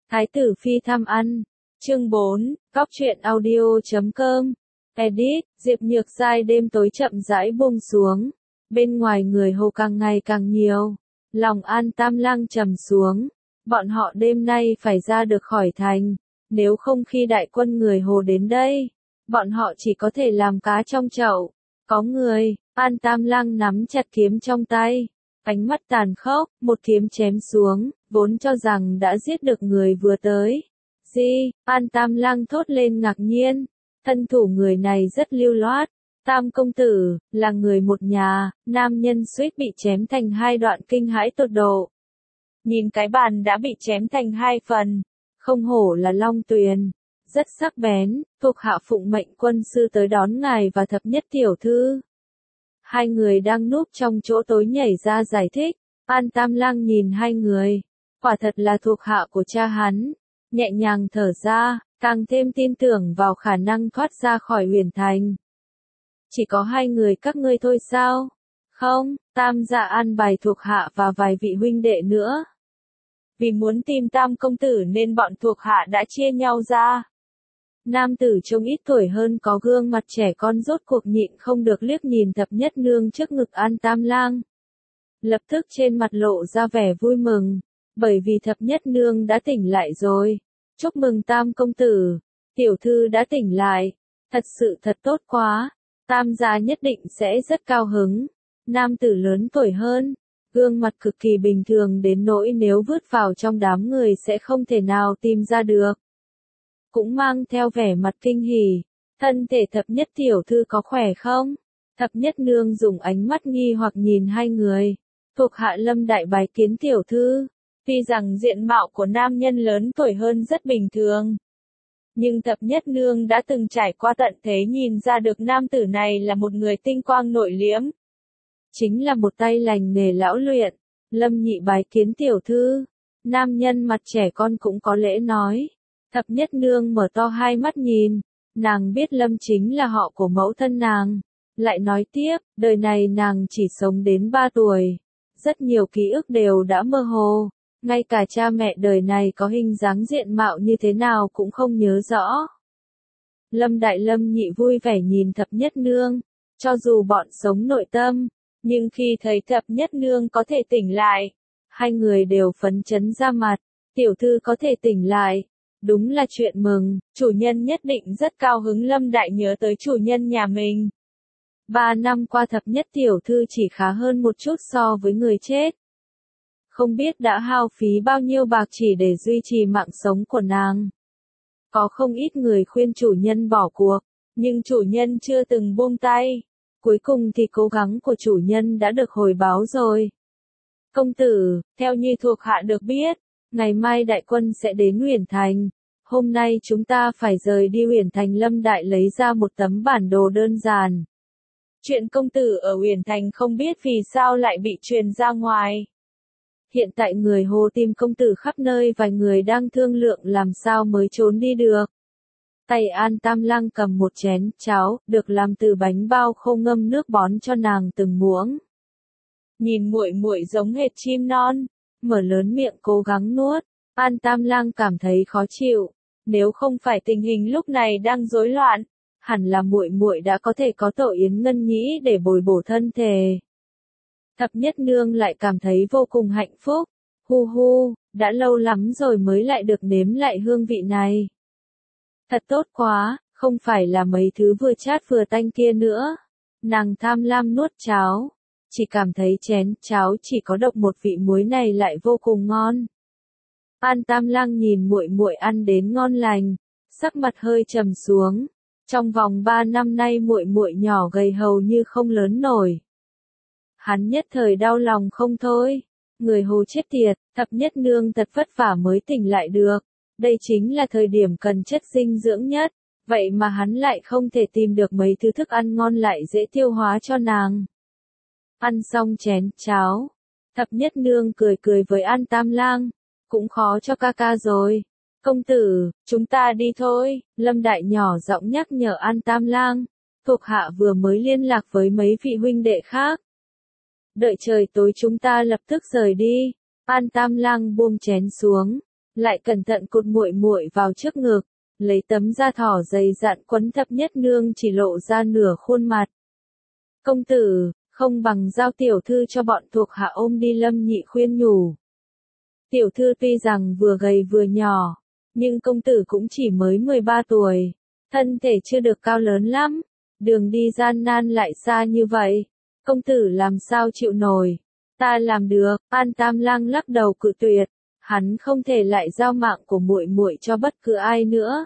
Thái tử phi thăm ăn. Chương 4, Cóc truyện audio.com. Edit, Diệp Nhược Giai đêm tối chậm rãi buông xuống. Bên ngoài người hầu càng ngày càng nhiều. Lòng An Tam Lang trầm xuống. Bọn họ đêm nay phải ra được khỏi thành. Nếu không khi đại quân người Hồ đến đây, bọn họ chỉ có thể làm cá trong chậu. Có người, An Tam Lang nắm chặt kiếm trong tay. Ánh mắt tàn khốc, một kiếm chém xuống, vốn cho rằng đã giết được người vừa tới. An Tam Lang thốt lên ngạc nhiên. Thân thủ người này rất lưu loát. Tam công tử, là người một nhà, nam nhân suýt bị chém thành hai đoạn kinh hãi tột độ. Nhìn cái bàn đã bị chém thành hai phần. Không hổ là Long Tuyền. Rất sắc bén, thuộc hạ phụng mệnh quân sư tới đón ngài và thập nhất tiểu thư. Hai người đang núp trong chỗ tối nhảy ra giải thích. An Tam Lang nhìn hai người. Quả thật là thuộc hạ của cha hắn. Nhẹ nhàng thở ra, càng thêm tin tưởng vào khả năng thoát ra khỏi huyền thành. Chỉ có hai người các ngươi thôi sao? Không, Tam gia an bài thuộc hạ và vài vị huynh đệ nữa. Vì muốn tìm Tam công tử nên bọn thuộc hạ đã chia nhau ra. Nam tử trông ít tuổi hơn có gương mặt trẻ con rốt cuộc nhịn không được liếc nhìn thập nhất nương trước ngực An Tam Lang. Lập tức trên mặt lộ ra vẻ vui mừng, bởi vì thập nhất nương đã tỉnh lại rồi. Chúc mừng Tam công tử, tiểu thư đã tỉnh lại, thật sự thật tốt quá, Tam gia nhất định sẽ rất cao hứng. Nam tử lớn tuổi hơn, gương mặt cực kỳ bình thường đến nỗi nếu vứt vào trong đám người sẽ không thể nào tìm ra được. Cũng mang theo vẻ mặt kinh hỉ, thân thể thập nhất tiểu thư có khỏe không? Thập nhất nương dùng ánh mắt nghi hoặc nhìn hai người. Thuộc hạ Lâm đại bái kiến tiểu thư. Tuy rằng diện mạo của nam nhân lớn tuổi hơn rất bình thường, nhưng thập nhất nương đã từng trải qua tận thế nhìn ra được nam tử này là một người tinh quang nội liễm. Chính là một tay lành nghề lão luyện. Lâm nhị bái kiến tiểu thư. Nam nhân mặt trẻ con cũng có lễ nói. Thập nhất nương mở to hai mắt nhìn. Nàng biết Lâm chính là họ của mẫu thân nàng. Lại nói tiếp, đời này nàng chỉ sống đến 3 tuổi. Rất nhiều ký ức đều đã mơ hồ. Ngay cả cha mẹ đời này có hình dáng diện mạo như thế nào cũng không nhớ rõ. Lâm đại Lâm nhị vui vẻ nhìn thập nhất nương. Cho dù bọn sống nội tâm, nhưng khi thấy thập nhất nương có thể tỉnh lại, hai người đều phấn chấn ra mặt. Tiểu thư có thể tỉnh lại, đúng là chuyện mừng, chủ nhân nhất định rất cao hứng. Lâm đại nhớ tới chủ nhân nhà mình. 3 năm qua thập nhất tiểu thư chỉ khá hơn một chút so với người chết. Không biết đã hao phí bao nhiêu bạc chỉ để duy trì mạng sống của nàng. Có không ít người khuyên chủ nhân bỏ cuộc, nhưng chủ nhân chưa từng buông tay. Cuối cùng thì cố gắng của chủ nhân đã được hồi báo rồi. Công tử, theo như thuộc hạ được biết, ngày mai đại quân sẽ đến Huyền Thành. Hôm nay chúng ta phải rời đi Huyền Thành. Lâm đại lấy ra một tấm bản đồ đơn giản. Chuyện công tử ở Huyền Thành không biết vì sao lại bị truyền ra ngoài. Hiện tại người Hồ tìm công tử khắp nơi, vài người đang thương lượng làm sao mới trốn đi được. Tay An Tam Lang cầm một chén cháo, được làm từ bánh bao khô ngâm nước bón cho nàng từng muỗng. Nhìn muội muội giống hệt chim non, mở lớn miệng cố gắng nuốt. An Tam Lang cảm thấy khó chịu. Nếu không phải tình hình lúc này đang rối loạn, hẳn là muội muội đã có thể có tổ yến ngân nhĩ để bồi bổ thân thể. Thập nhất nương lại cảm thấy vô cùng hạnh phúc. Hu hu, đã lâu lắm rồi mới lại được nếm lại hương vị này. Thật tốt quá, không phải là mấy thứ vừa chát vừa tanh kia nữa. Nàng tham lam nuốt cháo, chỉ cảm thấy chén cháo chỉ có độc một vị muối này lại vô cùng ngon. An Tam Lang nhìn muội muội ăn đến ngon lành, sắc mặt hơi trầm xuống. Trong vòng 3 năm nay muội muội nhỏ gầy hầu như không lớn nổi. Hắn nhất thời đau lòng không thôi. Người Hồ chết tiệt, thập nhất nương thật vất vả mới tỉnh lại được. Đây chính là thời điểm cần chất dinh dưỡng nhất. Vậy mà hắn lại không thể tìm được mấy thứ thức ăn ngon lại dễ tiêu hóa cho nàng. Ăn xong chén cháo, thập nhất nương cười cười với An Tam Lang. Cũng khó cho ca ca rồi. Công tử, chúng ta đi thôi. Lâm đại nhỏ giọng nhắc nhở An Tam Lang. Thuộc hạ vừa mới liên lạc với mấy vị huynh đệ khác. Đợi trời tối chúng ta lập tức rời đi. An Tam Lang buông chén xuống, lại cẩn thận cột muội muội vào trước ngực, lấy tấm da thỏ dày dặn quấn Thập Nhất Nương chỉ lộ ra nửa khuôn mặt. Công tử, không bằng giao tiểu thư cho bọn thuộc hạ ôm đi, Lâm Nhị khuyên nhủ. Tiểu thư tuy rằng vừa gầy vừa nhỏ, nhưng công tử cũng chỉ mới 13 tuổi, thân thể chưa được cao lớn lắm, đường đi gian nan lại xa như vậy, công tử làm sao chịu nổi. Ta làm được. An Tam Lang lắc đầu cự tuyệt, hắn không thể lại giao mạng của muội muội cho bất cứ ai nữa.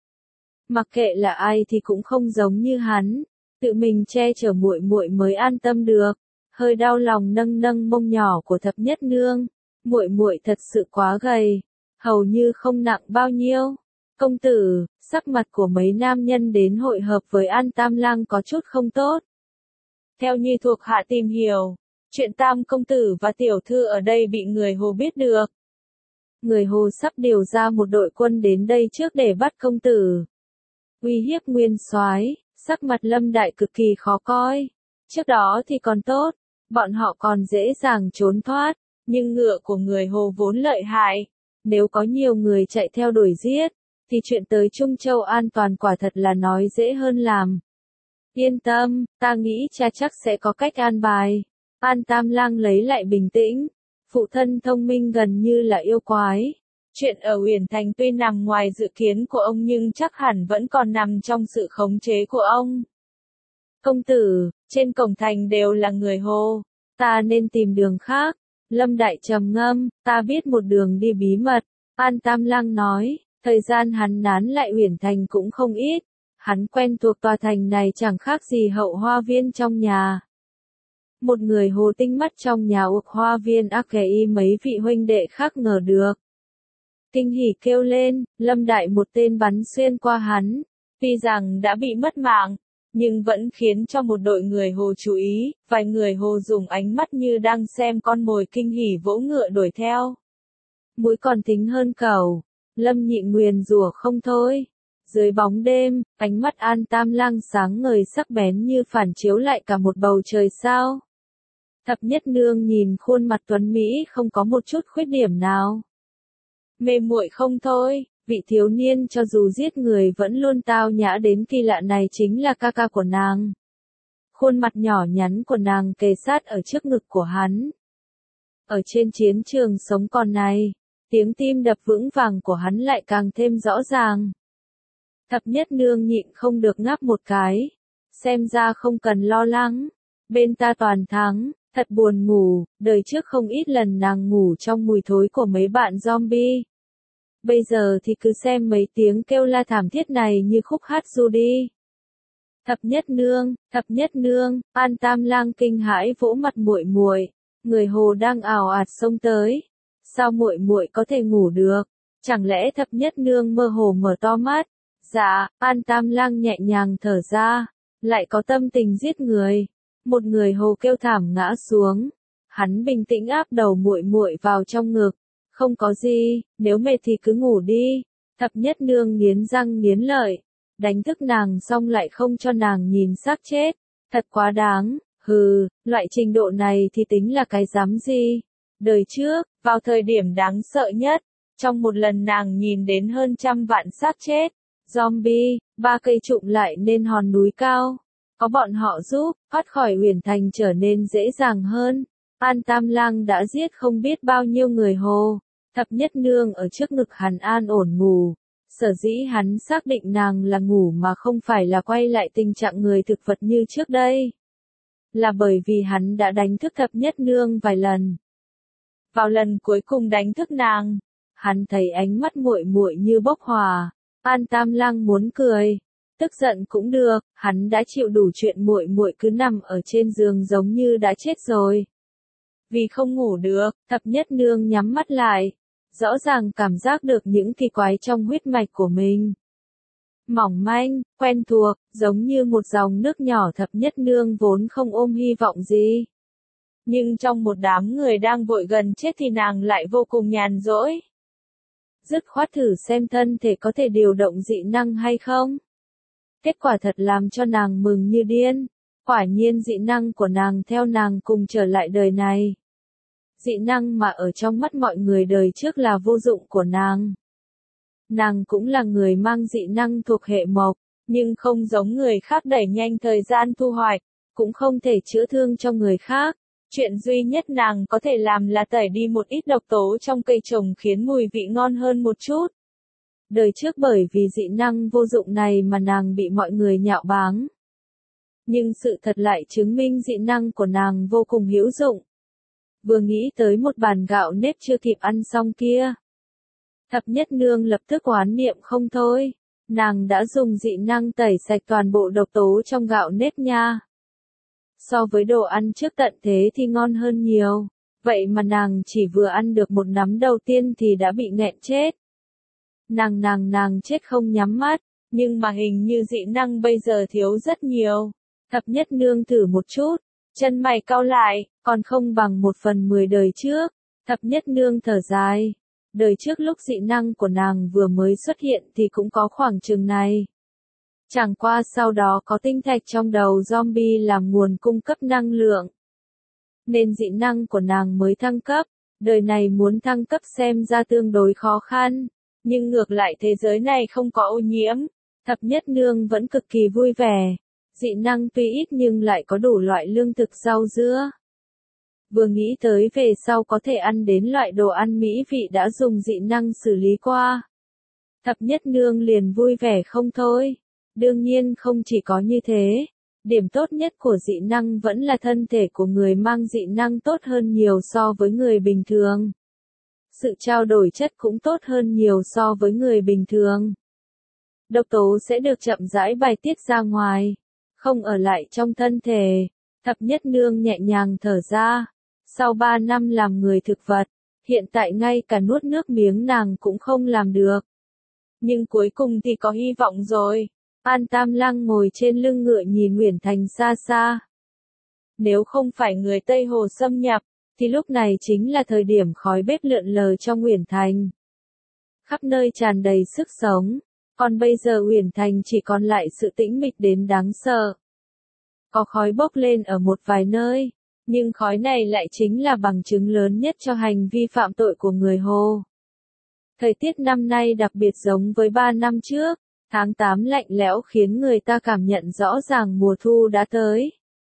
Mặc kệ là ai thì cũng không giống như hắn, tự mình che chở muội muội mới an tâm được. Hơi đau lòng nâng nâng mông nhỏ của Thập Nhất Nương, muội muội thật sự quá gầy, hầu như không nặng bao nhiêu. Công tử, sắc mặt của mấy nam nhân đến hội hợp với An Tam Lang có chút không tốt. Theo như thuộc hạ tìm hiểu, chuyện Tam công tử và tiểu thư ở đây bị người Hồ biết được. Người Hồ sắp điều ra một đội quân đến đây trước để bắt công tử. Uy hiếp nguyên soái, sắc mặt Lâm Đại cực kỳ khó coi. Trước đó thì còn tốt, bọn họ còn dễ dàng trốn thoát, nhưng ngựa của người Hồ vốn lợi hại. Nếu có nhiều người chạy theo đuổi giết, thì chuyện tới Trung Châu an toàn quả thật là nói dễ hơn làm. Yên tâm, ta nghĩ cha chắc sẽ có cách an bài. An Tam Lang lấy lại bình tĩnh. Phụ thân thông minh gần như là yêu quái. Chuyện ở Uyển Thành tuy nằm ngoài dự kiến của ông nhưng chắc hẳn vẫn còn nằm trong sự khống chế của ông. Công tử, trên cổng thành đều là người Hồ, ta nên tìm đường khác. Lâm Đại trầm ngâm, ta biết một đường đi bí mật. An Tam Lang nói, thời gian hắn nán lại Uyển Thành cũng không ít. Hắn quen thuộc tòa thành này chẳng khác gì hậu hoa viên trong nhà. Một người Hồ tinh mắt trong nhà ục hoa viên ác ghé y mấy vị huynh đệ khác ngờ được. Kinh hỉ kêu lên, Lâm Đại một tên bắn xuyên qua hắn. Tuy rằng đã bị mất mạng, nhưng vẫn khiến cho một đội người Hồ chú ý, vài người Hồ dùng ánh mắt như đang xem con mồi kinh hỉ vỗ ngựa đuổi theo. Mũi còn thính hơn cẩu, Lâm Nhị nguyền rủa không thôi. Dưới bóng đêm, ánh mắt An Tam Lang sáng ngời sắc bén như phản chiếu lại cả một bầu trời sao. Thập Nhất Nương nhìn khuôn mặt tuấn Mỹ không có một chút khuyết điểm nào. Mê muội không thôi, vị thiếu niên cho dù giết người vẫn luôn tao nhã đến kỳ lạ này chính là ca ca của nàng. Khuôn mặt nhỏ nhắn của nàng kề sát ở trước ngực của hắn. Ở trên chiến trường sống còn này, tiếng tim đập vững vàng của hắn lại càng thêm rõ ràng. Thập Nhất Nương nhịn không được ngáp một cái. Xem ra không cần lo lắng. Bên ta toàn thắng, thật buồn ngủ, đời trước không ít lần nàng ngủ trong mùi thối của mấy bạn zombie. Bây giờ thì cứ xem mấy tiếng kêu la thảm thiết này như khúc hát ru đi. Thập Nhất Nương, An Tam Lang kinh hãi vỗ mặt muội muội, người Hồ đang ào ạt xông tới. Sao muội muội có thể ngủ được? Chẳng lẽ Thập Nhất Nương mơ hồ mở to mắt? Dạ, An Tam Lang nhẹ nhàng thở ra, lại có tâm tình giết người. Một người Hồ kêu thảm ngã xuống. Hắn bình tĩnh áp đầu muội muội vào trong ngực. Không có gì, nếu mệt thì cứ ngủ đi. Thập Nhất Nương nghiến răng nghiến lợi, đánh thức nàng xong lại không cho nàng nhìn xác chết. Thật quá đáng, hừ, loại trình độ này thì tính là cái dám gì. Đời trước, vào thời điểm đáng sợ nhất, trong một lần nàng nhìn đến hơn 100 vạn xác chết. Zombie, 3 cây trụm lại nên hòn núi cao. Có bọn họ giúp, thoát khỏi Uyển Thành trở nên dễ dàng hơn. An Tam Lang đã giết không biết bao nhiêu người Hồ. Thập Nhất Nương ở trước ngực hắn an ổn ngủ. Sở dĩ hắn xác định nàng là ngủ mà không phải là quay lại tình trạng người thực vật như trước đây. Là bởi vì hắn đã đánh thức Thập Nhất Nương vài lần. Vào lần cuối cùng đánh thức nàng, hắn thấy ánh mắt muội muội như bốc hỏa. An Tam Lang muốn cười. Tức giận cũng được, hắn đã chịu đủ chuyện muội muội cứ nằm ở trên giường giống như đã chết rồi. Vì không ngủ được, Thập Nhất Nương nhắm mắt lại. Rõ ràng cảm giác được những kỳ quái trong huyết mạch của mình. Mỏng manh, quen thuộc, giống như một dòng nước nhỏ. Thập Nhất Nương vốn không ôm hy vọng gì. Nhưng trong một đám người đang vội gần chết thì nàng lại vô cùng nhàn rỗi. Dứt khoát thử xem thân thể có thể điều động dị năng hay không. Kết quả thật làm cho nàng mừng như điên. Quả nhiên dị năng của nàng theo nàng cùng trở lại đời này. dị năng mà ở trong mắt mọi người đời trước là vô dụng của nàng. Nàng cũng là người mang dị năng thuộc hệ mộc, nhưng không giống người khác đẩy nhanh thời gian thu hoạch, cũng không thể chữa thương cho người khác. Chuyện duy nhất nàng có thể làm là tẩy đi một ít độc tố trong cây trồng khiến mùi vị ngon hơn một chút. Đời trước bởi vì dị năng vô dụng này mà nàng bị mọi người nhạo báng. Nhưng sự thật lại chứng minh dị năng của nàng vô cùng hữu dụng. Vừa nghĩ tới một bàn gạo nếp chưa kịp ăn xong kia. Thập nhất nương lập tức oán niệm không thôi. Nàng đã dùng dị năng tẩy sạch toàn bộ độc tố trong gạo nếp nha. So với đồ ăn trước tận thế thì ngon hơn nhiều. Vậy mà nàng chỉ vừa ăn được một nắm đầu tiên thì đã bị nghẹn chết. Nàng chết không nhắm mắt, nhưng mà hình như dị năng bây giờ thiếu rất nhiều. Thập nhất nương thử một chút, chân mày cau lại, còn không bằng 1/10 đời trước. Thập nhất nương thở dài. Đời trước lúc dị năng của nàng vừa mới xuất hiện thì cũng có khoảng chừng này. Chẳng qua sau đó có tinh thạch trong đầu zombie làm nguồn cung cấp năng lượng. Nên dị năng của nàng mới thăng cấp. Đời này muốn thăng cấp xem ra tương đối khó khăn. Nhưng ngược lại thế giới này không có ô nhiễm. Thập nhất nương vẫn cực kỳ vui vẻ. Dị năng tuy ít nhưng lại có đủ loại lương thực rau dưa. Vừa nghĩ tới về sau có thể ăn đến loại đồ ăn mỹ vị đã dùng dị năng xử lý qua. Thập nhất nương liền vui vẻ không thôi. Đương nhiên không chỉ có như thế. Điểm tốt nhất của dị năng vẫn là thân thể của người mang dị năng tốt hơn nhiều so với người bình thường. Sự trao đổi chất cũng tốt hơn nhiều so với người bình thường. Độc tố sẽ được chậm rãi bài tiết ra ngoài, không ở lại trong thân thể. Thập nhất nương nhẹ nhàng thở ra. Sau 3 năm làm người thực vật, hiện tại ngay cả nuốt nước miếng nàng cũng không làm được. Nhưng cuối cùng thì có hy vọng rồi. An Tam Lăng ngồi trên lưng ngựa nhìn Uyển Thành xa xa. Nếu không phải người Tây Hồ xâm nhập, thì lúc này chính là thời điểm khói bếp lượn lờ trong Uyển Thành. Khắp nơi tràn đầy sức sống, còn bây giờ Uyển Thành chỉ còn lại sự tĩnh mịch đến đáng sợ. Có khói bốc lên ở một vài nơi, nhưng khói này lại chính là bằng chứng lớn nhất cho hành vi phạm tội của người Hồ. Thời tiết năm nay đặc biệt giống với 3 năm trước, tháng 8 lạnh lẽo khiến người ta cảm nhận rõ ràng mùa thu đã tới.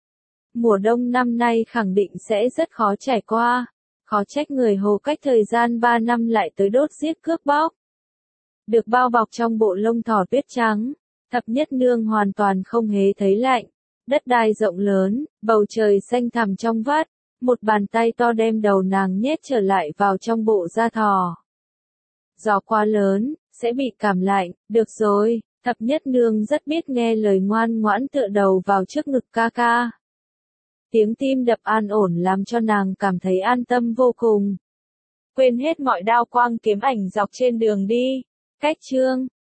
Mùa đông năm nay khẳng định sẽ rất khó trải qua, khó trách người Hồ cách thời gian 3 năm lại tới đốt giết cướp bóc. Được bao bọc trong bộ lông thỏ tuyết trắng, thập nhất nương hoàn toàn không hề thấy lạnh. Đất đai rộng lớn, bầu trời xanh thẳm trong vắt, một bàn tay to đem đầu nàng nhét trở lại vào trong bộ da thỏ. Gió quá lớn, sẽ bị cảm lạnh, được rồi, thập nhất nương rất biết nghe lời ngoan ngoãn tựa đầu vào trước ngực ca ca. Tiếng tim đập an ổn làm cho nàng cảm thấy an tâm vô cùng. Quên hết mọi đao quang kiếm ảnh dọc trên đường đi. Cách chương